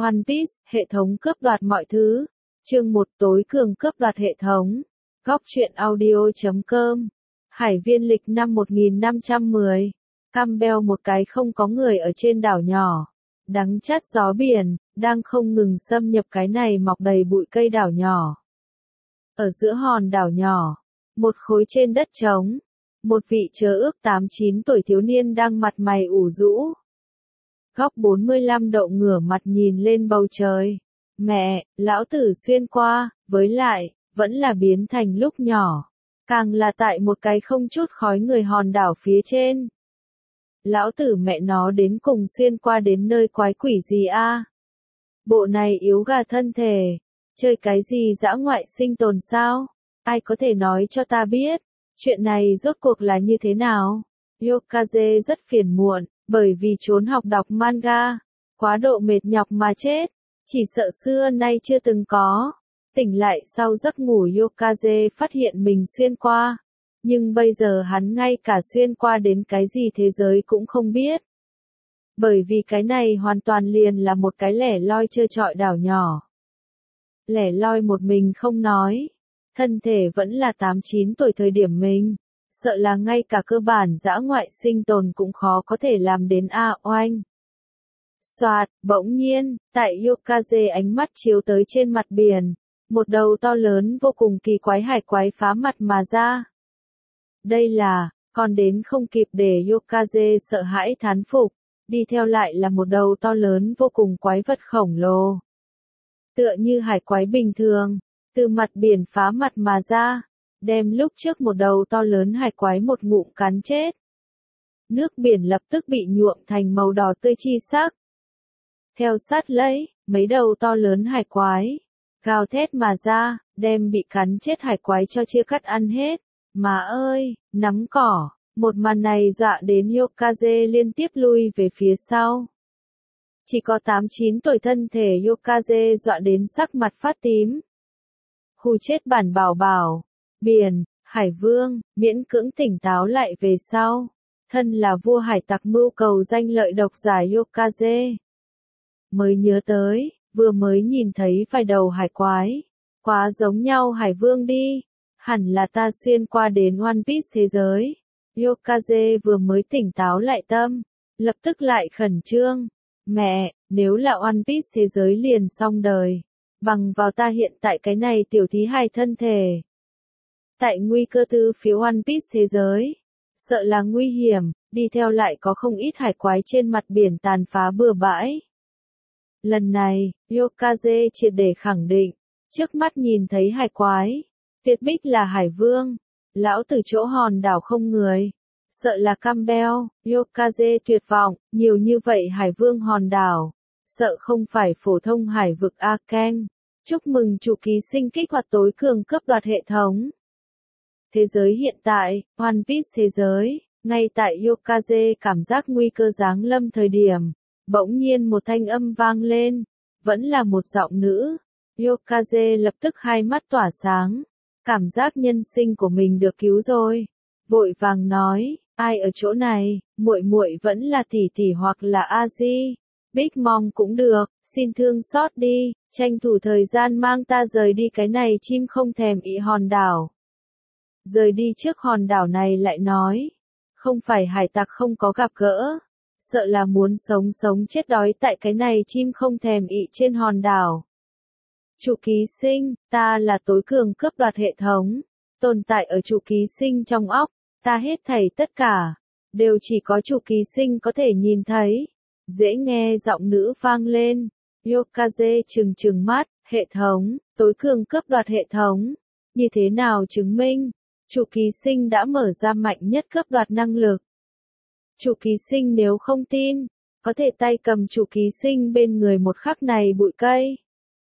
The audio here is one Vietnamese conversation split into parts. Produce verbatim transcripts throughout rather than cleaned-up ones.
One Piece, hệ thống cướp đoạt mọi thứ. Chương một tối cường cướp đoạt hệ thống. Góc truyện audio chấm com. Hải viên lịch năm một nghìn năm trăm mười. Campbell một cái không có người ở trên đảo nhỏ. Đắng chát gió biển, đang không ngừng xâm nhập cái này mọc đầy bụi cây đảo nhỏ. Ở giữa hòn đảo nhỏ, một khối trên đất trống, một vị chớ ước tám chín tuổi thiếu niên đang mặt mày ủ rũ. Góc bốn mươi lăm độ ngửa mặt nhìn lên bầu trời. Mẹ, lão tử xuyên qua, với lại, vẫn là biến thành lúc nhỏ. Càng là tại một cái không chút khói người hòn đảo phía trên. Lão tử mẹ nó đến cùng xuyên qua đến nơi quái quỷ gì a? Bộ này yếu gà thân thể. Chơi cái gì dã ngoại sinh tồn sao? Ai có thể nói cho ta biết, chuyện này rốt cuộc là như thế nào? Yokaze rất phiền muộn, bởi vì trốn học đọc manga, quá độ mệt nhọc mà chết, chỉ sợ xưa nay chưa từng có. Tỉnh lại sau giấc ngủ Yokaze phát hiện mình xuyên qua, nhưng bây giờ hắn ngay cả xuyên qua đến cái gì thế giới cũng không biết. Bởi vì cái này hoàn toàn liền là một cái lẻ loi trơ trọi đảo nhỏ. Lẻ loi một mình không nói, thân thể vẫn là tám chín tuổi thời điểm mình, sợ là ngay cả cơ bản dã ngoại sinh tồn cũng khó có thể làm đến a oanh. Soạt, bỗng nhiên, tại Yokaze ánh mắt chiếu tới trên mặt biển, một đầu to lớn vô cùng kỳ quái hải quái phá mặt mà ra. Đây là, còn đến không kịp để Yokaze sợ hãi thán phục, đi theo lại là một đầu to lớn vô cùng quái vật khổng lồ. Tựa như hải quái bình thường, từ mặt biển phá mặt mà ra, đem lúc trước một đầu to lớn hải quái một ngụm cắn chết. Nước biển lập tức bị nhuộm thành màu đỏ tươi chi sắc. Theo sát lấy, mấy đầu to lớn hải quái, gào thét mà ra, đem bị cắn chết hải quái cho chia cắt ăn hết. Mà ơi, nắm cỏ, một màn này dọa đến Yokaze liên tiếp lui về phía sau. Chỉ có tám chín tuổi thân thể Yokaze dọa đến sắc mặt phát tím. Hù chết bản bảo bảo, biển, hải vương, miễn cưỡng tỉnh táo lại về sau. Thân là vua hải tặc mưu cầu danh lợi độc giả Yokaze. Mới nhớ tới, vừa mới nhìn thấy vài đầu hải quái. Quá giống nhau hải vương đi. Hẳn là ta xuyên qua đến One Piece thế giới. Yokaze vừa mới tỉnh táo lại tâm, lập tức lại khẩn trương. Mẹ, nếu là One Piece thế giới liền xong đời. Bằng vào ta hiện tại cái này tiểu thí hài thân thể. Tại nguy cơ từ phía One Piece thế giới. Sợ là nguy hiểm, đi theo lại có không ít hải quái trên mặt biển tàn phá bừa bãi. Lần này, Yokaze triệt để khẳng định, trước mắt nhìn thấy hải quái. Tuyệt bích là hải vương, lão từ chỗ hòn đảo không người, sợ là Campbell. Yokaze tuyệt vọng, nhiều như vậy hải vương hòn đảo, sợ không phải phổ thông hải vực Arken. Chúc mừng chủ ký sinh kích hoạt tối cường cướp đoạt hệ thống. Thế giới hiện tại, One Piece thế giới, ngay tại Yokaze cảm giác nguy cơ giáng lâm thời điểm, bỗng nhiên một thanh âm vang lên, vẫn là một giọng nữ. Yokaze lập tức hai mắt tỏa sáng. Cảm giác nhân sinh của mình được cứu rồi. Vội vàng nói, ai ở chỗ này, muội muội vẫn là tỷ tỷ hoặc là Aji. Big Mom cũng được, xin thương xót đi, tranh thủ thời gian mang ta rời đi cái này chim không thèm ị hòn đảo. Rời đi trước hòn đảo này lại nói, không phải hải tặc không có gặp gỡ, sợ là muốn sống sống chết đói tại cái này chim không thèm ị trên hòn đảo. Chủ ký sinh, ta là tối cường cướp đoạt hệ thống, tồn tại ở chủ ký sinh trong óc, ta hết thảy tất cả, đều chỉ có chủ ký sinh có thể nhìn thấy. Dễ nghe giọng nữ vang lên, Yokaze trừng trừng mắt, hệ thống, tối cường cướp đoạt hệ thống, như thế nào chứng minh, chủ ký sinh đã mở ra mạnh nhất cướp đoạt năng lực. Chủ ký sinh nếu không tin, có thể tay cầm chủ ký sinh bên người một khắc này bụi cây.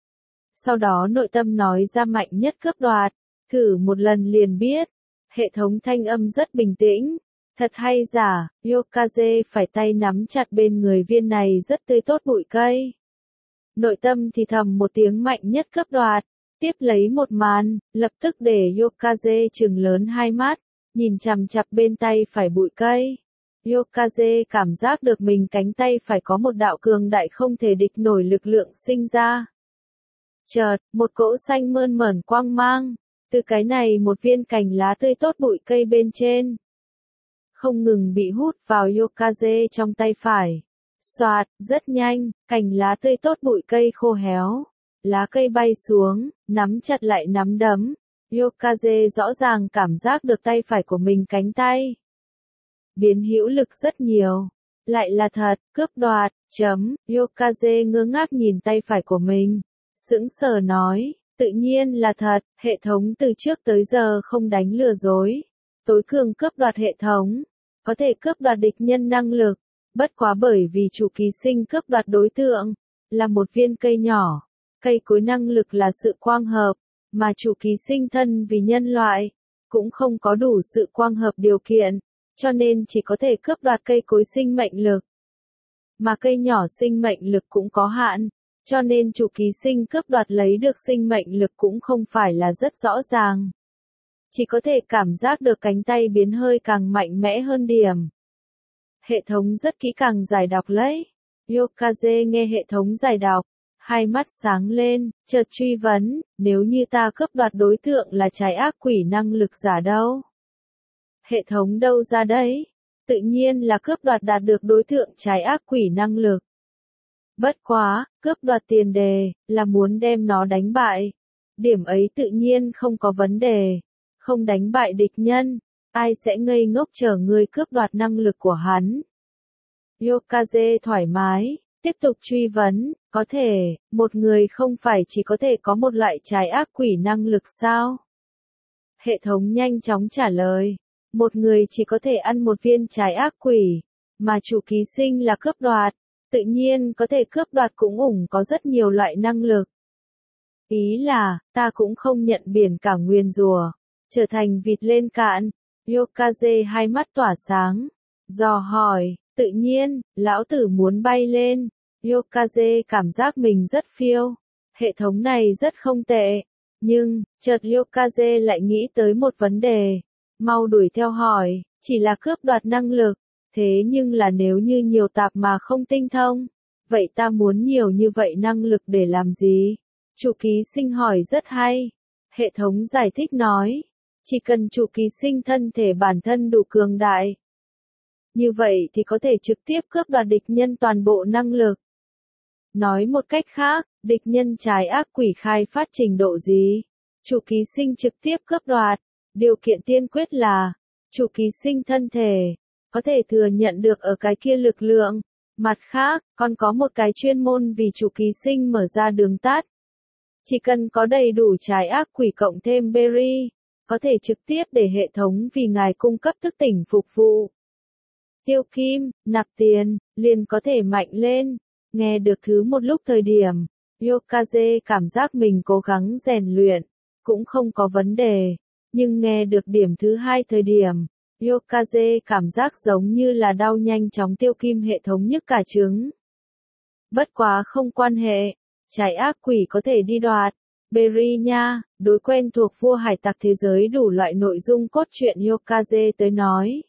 Sau đó nội tâm nói ra mạnh nhất cướp đoạt, thử một lần liền biết. Hệ thống thanh âm rất bình tĩnh, thật hay giả, Yokaze phải tay nắm chặt bên người viên này rất tươi tốt bụi cây. Nội tâm thì thầm một tiếng mạnh nhất cướp đoạt, tiếp lấy một màn, lập tức để Yokaze trừng lớn hai mắt, nhìn chằm chằm bên tay phải bụi cây. Yokaze cảm giác được mình cánh tay phải có một đạo cường đại không thể địch nổi lực lượng sinh ra. Chợt, một cỗ xanh mơn mởn quang mang, từ cái này một viên cành lá tươi tốt bụi cây bên trên. Không ngừng bị hút vào Yokaze trong tay phải. Xoạt, rất nhanh, cành lá tươi tốt bụi cây khô héo. Lá cây bay xuống, nắm chặt lại nắm đấm. Yokaze rõ ràng cảm giác được tay phải của mình cánh tay biến hữu lực rất nhiều. Lại là thật, cướp đoạt, chấm, Yokaze ngơ ngác nhìn tay phải của mình. Sững sờ nói, tự nhiên là thật, hệ thống từ trước tới giờ không đánh lừa dối. Tối cường cướp đoạt hệ thống, có thể cướp đoạt địch nhân năng lực, bất quá bởi vì chủ ký sinh cướp đoạt đối tượng, là một viên cây nhỏ, cây cối năng lực là sự quang hợp, mà chủ ký sinh thân vì nhân loại, cũng không có đủ sự quang hợp điều kiện, cho nên chỉ có thể cướp đoạt cây cối sinh mệnh lực. Mà cây nhỏ sinh mệnh lực cũng có hạn, cho nên chủ ký sinh cướp đoạt lấy được sinh mệnh lực cũng không phải là rất rõ ràng. Chỉ có thể cảm giác được cánh tay biến hơi càng mạnh mẽ hơn điểm. Hệ thống rất kỹ càng giải đọc lấy. Yokaze nghe hệ thống giải đọc, hai mắt sáng lên, chợt truy vấn, nếu như ta cướp đoạt đối tượng là trái ác quỷ năng lực giả đâu? Hệ thống đâu ra đấy? Tự nhiên là cướp đoạt đạt được đối tượng trái ác quỷ năng lực. Bất quá, cướp đoạt tiền đề, là muốn đem nó đánh bại. Điểm ấy tự nhiên không có vấn đề. Không đánh bại địch nhân, ai sẽ ngây ngốc chờ người cướp đoạt năng lực của hắn? Yokaze thoải mái, tiếp tục truy vấn, có thể, một người không phải chỉ có thể có một loại trái ác quỷ năng lực sao? Hệ thống nhanh chóng trả lời, một người chỉ có thể ăn một viên trái ác quỷ, mà chủ ký sinh là cướp đoạt, tự nhiên có thể cướp đoạt cũng ủng có rất nhiều loại năng lực. Ý là, ta cũng không nhận biển cả nguyền rủa, trở thành vịt lên cạn. Yokaze hai mắt tỏa sáng, dò hỏi, tự nhiên, lão tử muốn bay lên. Yokaze cảm giác mình rất phiêu, hệ thống này rất không tệ, nhưng, chợt Yokaze lại nghĩ tới một vấn đề, mau đuổi theo hỏi, chỉ là cướp đoạt năng lực, thế nhưng là nếu như nhiều tạp mà không tinh thông, vậy ta muốn nhiều như vậy năng lực để làm gì? Chủ ký sinh hỏi rất hay, hệ thống giải thích nói, chỉ cần chủ ký sinh thân thể bản thân đủ cường đại. Như vậy thì có thể trực tiếp cướp đoạt địch nhân toàn bộ năng lực. Nói một cách khác, địch nhân trái ác quỷ khai phát trình độ gì? Chủ ký sinh trực tiếp cướp đoạt. Điều kiện tiên quyết là, chủ ký sinh thân thể, có thể thừa nhận được ở cái kia lực lượng. Mặt khác, còn có một cái chuyên môn vì chủ ký sinh mở ra đường tắt. Chỉ cần có đầy đủ trái ác quỷ cộng thêm berry, có thể trực tiếp để hệ thống vì ngài cung cấp thức tỉnh phục vụ. Tiêu kim, nạp tiền, liền có thể mạnh lên. Nghe được thứ một lúc thời điểm, Yokaze cảm giác mình cố gắng rèn luyện, cũng không có vấn đề. Nhưng nghe được điểm thứ hai thời điểm, Yokaze cảm giác giống như là đau nhanh chóng tiêu kim hệ thống nhức cả trứng. Bất quá không quan hệ, trái ác quỷ có thể đi đoạt. Berry nha, đối quen thuộc vua hải tặc thế giới đủ loại nội dung cốt truyện Yokaze tới nói.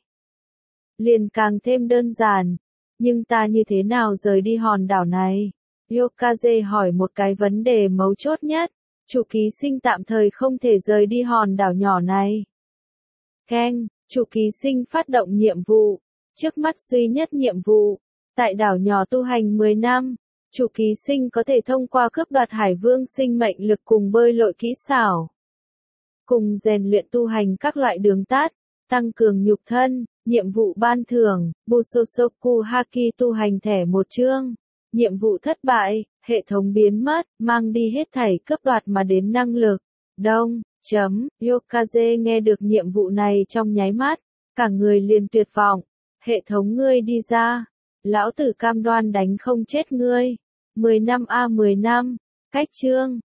Liền càng thêm đơn giản, nhưng ta như thế nào rời đi hòn đảo này? Yokaze hỏi một cái vấn đề mấu chốt nhất, chủ ký sinh tạm thời không thể rời đi hòn đảo nhỏ này. Keng, chủ ký sinh phát động nhiệm vụ, trước mắt duy nhất nhiệm vụ, tại đảo nhỏ tu hành mười năm. Chủ ký sinh có thể thông qua cướp đoạt hải vương sinh mệnh lực cùng bơi lội kỹ xảo, cùng rèn luyện tu hành các loại đường tắt, tăng cường nhục thân, nhiệm vụ ban thưởng, Busosoku Haki tu hành thẻ một chương. Nhiệm vụ thất bại, hệ thống biến mất, mang đi hết thảy cướp đoạt mà đến năng lực. Đông, chấm, Yokaze nghe được nhiệm vụ này trong nháy mắt, cả người liền tuyệt vọng. Hệ thống ngươi đi ra. Lão tử cam đoan đánh không chết ngươi. mười năm a mười năm. Cách chương.